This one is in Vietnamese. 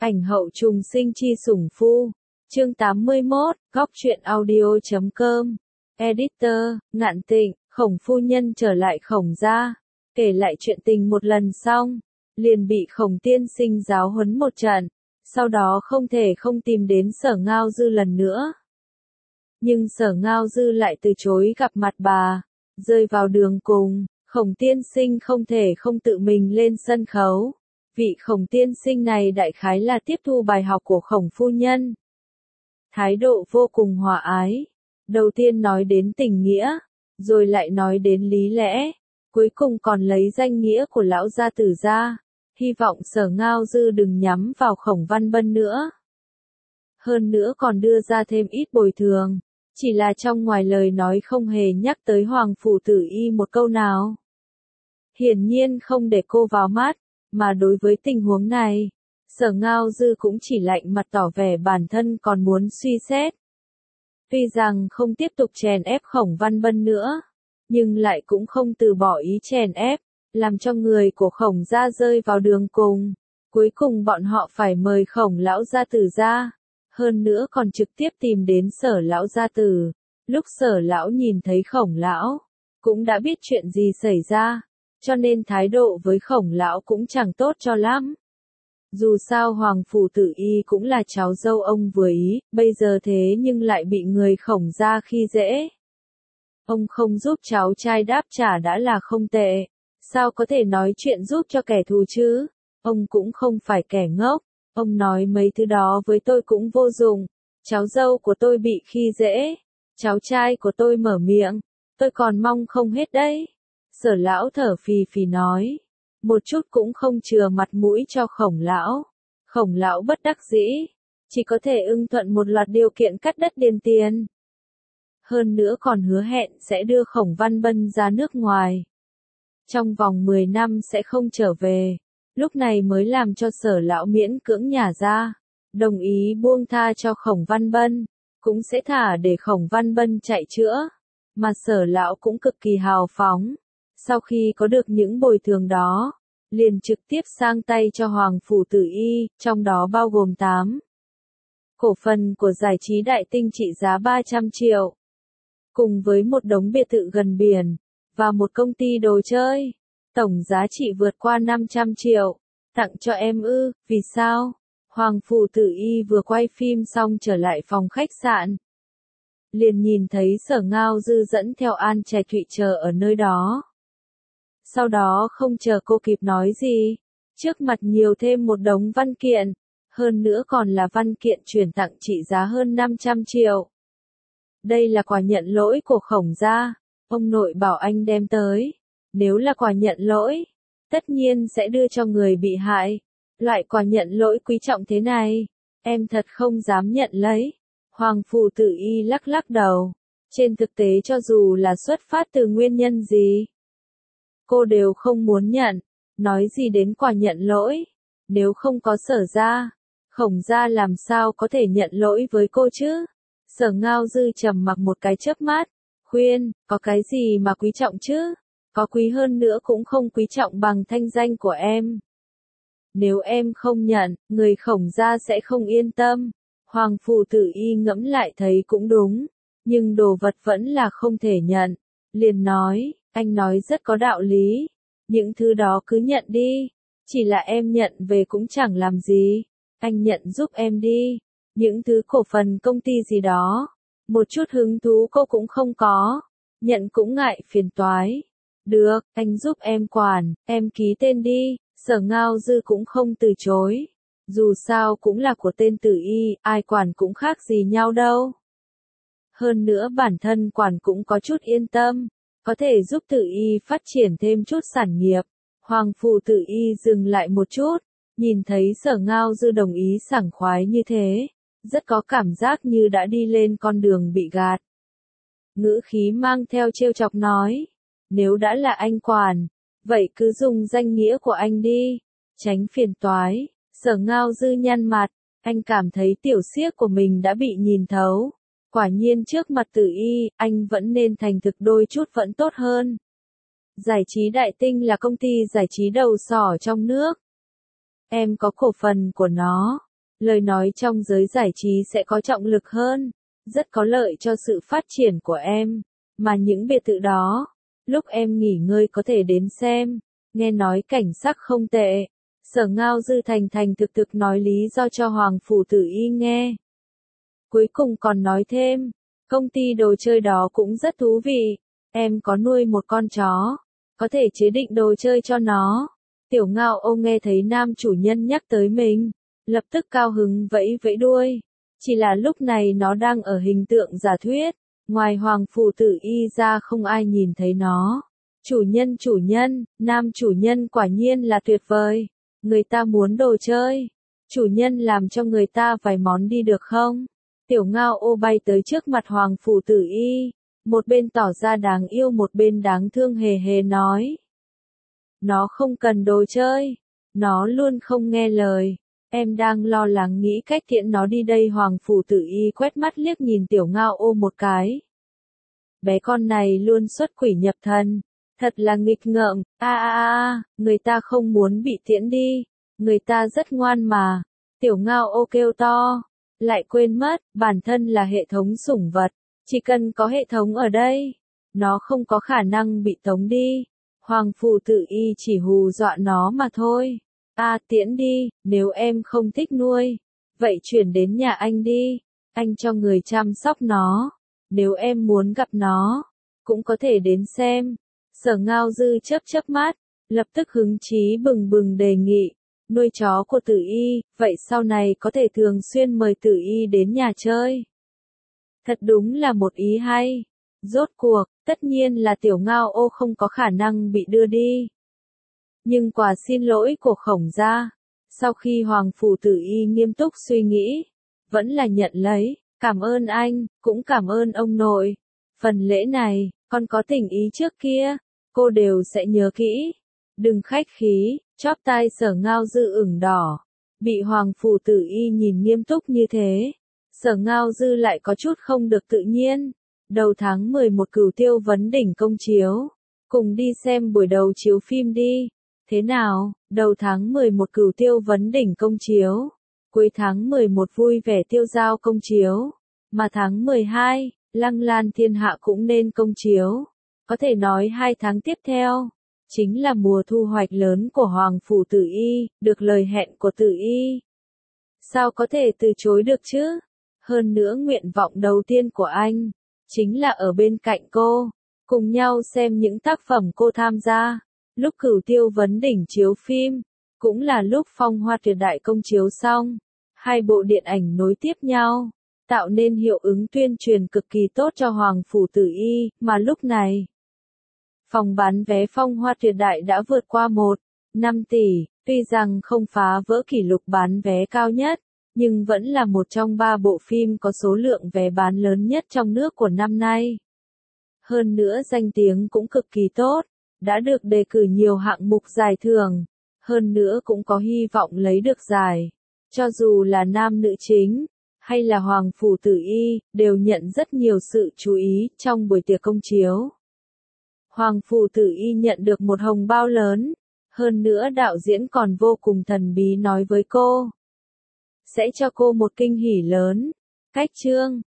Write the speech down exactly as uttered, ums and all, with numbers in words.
Ảnh hậu trùng sinh chi sủng phu. Chương tám mươi mốt, góc truyện audio chấm com. Editor, Ngạn Tịnh, Khổng phu nhân trở lại Khổng gia, kể lại chuyện tình một lần xong, liền bị Khổng tiên sinh giáo huấn một trận, sau đó không thể không tìm đến Sở Ngao Dư lần nữa. Nhưng Sở Ngao Dư lại từ chối gặp mặt bà, rơi vào đường cùng, Khổng tiên sinh không thể không tự mình lên sân khấu. Vị Khổng tiên sinh này đại khái là tiếp thu bài học của Khổng phu nhân. Thái độ vô cùng hòa ái. Đầu tiên nói đến tình nghĩa, rồi lại nói đến lý lẽ, cuối cùng còn lấy danh nghĩa của lão gia tử ra. Hy vọng Sở Ngao Dư đừng nhắm vào Khổng Văn Bân nữa. Hơn nữa còn đưa ra thêm ít bồi thường, chỉ là trong ngoài lời nói không hề nhắc tới Hoàng Phủ Tử Y một câu nào. Hiển nhiên không để cô vào mắt. Mà đối với tình huống này, Sở Ngao Dư cũng chỉ lạnh mặt tỏ vẻ bản thân còn muốn suy xét. Tuy rằng không tiếp tục chèn ép Khổng Văn Bân nữa, nhưng lại cũng không từ bỏ ý chèn ép, làm cho người của Khổng gia rơi vào đường cùng. Cuối cùng bọn họ phải mời Khổng lão gia tử ra, hơn nữa còn trực tiếp tìm đến Sở lão gia tử. Lúc Sở lão nhìn thấy Khổng lão, cũng đã biết chuyện gì xảy ra. Cho nên thái độ với Khổng lão cũng chẳng tốt cho lắm. Dù sao Hoàng Phủ Tử Y cũng là cháu dâu ông vừa ý, bây giờ thế nhưng lại bị người Khổng gia khi dễ. Ông không giúp cháu trai đáp trả đã là không tệ, sao có thể nói chuyện giúp cho kẻ thù chứ? Ông cũng không phải kẻ ngốc, ông nói mấy thứ đó với tôi cũng vô dụng. Cháu dâu của tôi bị khi dễ, cháu trai của tôi mở miệng, tôi còn mong không hết đấy. Sở lão thở phì phì nói, một chút cũng không chừa mặt mũi cho Khổng lão. Khổng lão bất đắc dĩ, chỉ có thể ưng thuận một loạt điều kiện cắt đất điền tiền. Hơn nữa còn hứa hẹn sẽ đưa Khổng Văn Bân ra nước ngoài. Trong vòng mười năm sẽ không trở về, lúc này mới làm cho Sở lão miễn cưỡng nhả ra, đồng ý buông tha cho Khổng Văn Bân, cũng sẽ thả để Khổng Văn Bân chạy chữa. Mà Sở lão cũng cực kỳ hào phóng. Sau khi có được những bồi thường đó, liền trực tiếp sang tay cho Hoàng Phủ Tử Y, trong đó bao gồm tám cổ phần của giải trí Đại Tinh trị giá ba trăm triệu, cùng với một đống biệt thự gần biển, và một công ty đồ chơi, tổng giá trị vượt qua năm trăm triệu, tặng cho em ư, vì sao? Hoàng Phủ Tử Y vừa quay phim xong trở lại phòng khách sạn. Liền nhìn thấy Sở Ngao Dư dẫn theo An Trẻ Thụy chờ ở nơi đó. Sau đó không chờ cô kịp nói gì, trước mặt nhiều thêm một đống văn kiện, hơn nữa còn là văn kiện chuyển tặng trị giá hơn năm trăm triệu. Đây là quà nhận lỗi của Khổng gia, ông nội bảo anh đem tới, nếu là quà nhận lỗi, tất nhiên sẽ đưa cho người bị hại. Loại quà nhận lỗi quý trọng thế này, em thật không dám nhận lấy. Hoàng Phủ Tử Y lắc lắc đầu, trên thực tế cho dù là xuất phát từ nguyên nhân gì, cô đều không muốn nhận, nói gì đến quà nhận lỗi, nếu không có Sở gia, Khổng gia làm sao có thể nhận lỗi với cô chứ? Sở Ngao Dư trầm mặc một cái chớp mắt, khuyên, có cái gì mà quý trọng chứ? Có quý hơn nữa cũng không quý trọng bằng thanh danh của em. Nếu em không nhận, người Khổng gia sẽ không yên tâm. Hoàng Phủ Tử Y ngẫm lại thấy cũng đúng, nhưng đồ vật vẫn là không thể nhận, liền nói. Anh nói rất có đạo lý, những thứ đó cứ nhận đi, chỉ là em nhận về cũng chẳng làm gì, anh nhận giúp em đi, những thứ cổ phần công ty gì đó, một chút hứng thú cô cũng không có, nhận cũng ngại phiền toái. Được, anh giúp em quản, em ký tên đi. Sở Ngao Dư cũng không từ chối, dù sao cũng là của tên Tử Y, ai quản cũng khác gì nhau đâu. Hơn nữa bản thân quản cũng có chút yên tâm, có thể giúp Tử Y phát triển thêm chút sản nghiệp. Hoàng Phủ Tử Y dừng lại một chút, nhìn thấy Sở Ngao Dư đồng ý sảng khoái như thế, rất có cảm giác như đã đi lên con đường bị gạt. Ngữ khí mang theo trêu chọc nói, nếu đã là anh quản, vậy cứ dùng danh nghĩa của anh đi, tránh phiền toái. Sở Ngao Dư nhăn mặt, anh cảm thấy tiểu xiếc của mình đã bị nhìn thấu. Quả nhiên trước mặt Tử Y, anh vẫn nên thành thực đôi chút vẫn tốt hơn. Giải trí Đại Tinh là công ty giải trí đầu sỏ trong nước. Em có cổ phần của nó, lời nói trong giới giải trí sẽ có trọng lực hơn, rất có lợi cho sự phát triển của em, mà những biệt thự đó, lúc em nghỉ ngơi có thể đến xem, nghe nói cảnh sắc không tệ. Sở Ngao Dư thành thành thực thực nói lý do cho Hoàng Phủ Tử Y nghe. Cuối cùng còn nói thêm, công ty đồ chơi đó cũng rất thú vị, em có nuôi một con chó, có thể chế định đồ chơi cho nó. Tiểu Ngao Ô nghe thấy nam chủ nhân nhắc tới mình, lập tức cao hứng vẫy vẫy đuôi. Chỉ là lúc này nó đang ở hình tượng giả thuyết, ngoài Hoàng Phủ Tử Y ra không ai nhìn thấy nó. Chủ nhân chủ nhân, nam chủ nhân quả nhiên là tuyệt vời. Người ta muốn đồ chơi. Chủ nhân làm cho người ta vài món đi được không? Tiểu Ngao Ô bay tới trước mặt Hoàng Phủ Tử Y. Một bên tỏ ra đáng yêu một bên đáng thương hề hề nói. Nó không cần đồ chơi. Nó luôn không nghe lời. Em đang lo lắng nghĩ cách tiễn nó đi đây. Hoàng Phủ Tử Y quét mắt liếc nhìn Tiểu Ngao Ô một cái. Bé con này luôn xuất quỷ nhập thần. Thật là nghịch ngợm, a a a, người ta không muốn bị tiễn đi, người ta rất ngoan mà. Tiểu Ngao Ô kêu to, lại quên mất, bản thân là hệ thống sủng vật, chỉ cần có hệ thống ở đây, nó không có khả năng bị tống đi. Hoàng Phủ Tử Y chỉ hù dọa nó mà thôi. A tiễn đi, nếu em không thích nuôi, vậy chuyển đến nhà anh đi, anh cho người chăm sóc nó. Nếu em muốn gặp nó, cũng có thể đến xem. Sở Ngao Dư chớp chớp mắt, lập tức hứng chí bừng bừng đề nghị, nuôi chó của Tử Y, vậy sau này có thể thường xuyên mời Tử Y đến nhà chơi. Thật đúng là một ý hay. Rốt cuộc, tất nhiên là Tiểu Ngao Ô không có khả năng bị đưa đi. Nhưng quà xin lỗi của Khổng gia, sau khi Hoàng Phủ Tử Y nghiêm túc suy nghĩ, vẫn là nhận lấy, cảm ơn anh, cũng cảm ơn ông nội. Phần lễ này, con có tình ý trước kia, cô đều sẽ nhớ kỹ. Đừng khách khí, chóp tai Sở Ngao Dư ửng đỏ. Bị Hoàng Phủ Tử Y nhìn nghiêm túc như thế, Sở Ngao Dư lại có chút không được tự nhiên. Đầu tháng mười một Cửu Tiêu Vấn Đỉnh công chiếu, cùng đi xem buổi đầu chiếu phim đi. Thế nào, đầu tháng mười một Cửu Tiêu Vấn Đỉnh công chiếu, cuối tháng mười một Vui Vẻ Tiêu Giao công chiếu, mà tháng mười hai, Lăng Lan Thiên Hạ cũng nên công chiếu. Có thể nói hai tháng tiếp theo, chính là mùa thu hoạch lớn của Hoàng Phủ Tử Y, được lời hẹn của Tử Y. Sao có thể từ chối được chứ? Hơn nữa nguyện vọng đầu tiên của anh, chính là ở bên cạnh cô, cùng nhau xem những tác phẩm cô tham gia. Lúc Cửu Tiêu Vấn Đỉnh chiếu phim, cũng là lúc Phong Hoa Tuyệt Đại công chiếu xong, hai bộ điện ảnh nối tiếp nhau, tạo nên hiệu ứng tuyên truyền cực kỳ tốt cho Hoàng Phủ Tử Y, mà lúc này, phòng bán vé Phong Hoa Tuyệt Đại đã vượt qua một phẩy năm tỷ, tuy rằng không phá vỡ kỷ lục bán vé cao nhất, nhưng vẫn là một trong ba bộ phim có số lượng vé bán lớn nhất trong nước của năm nay. Hơn nữa danh tiếng cũng cực kỳ tốt, đã được đề cử nhiều hạng mục giải thưởng, hơn nữa cũng có hy vọng lấy được giải. Cho dù là nam nữ chính, hay là Hoàng Phủ Tử Y, đều nhận rất nhiều sự chú ý trong buổi tiệc công chiếu. Hoàng Phủ Tử Y nhận được một hồng bao lớn, hơn nữa đạo diễn còn vô cùng thần bí nói với cô, sẽ cho cô một kinh hỉ lớn. Cách chương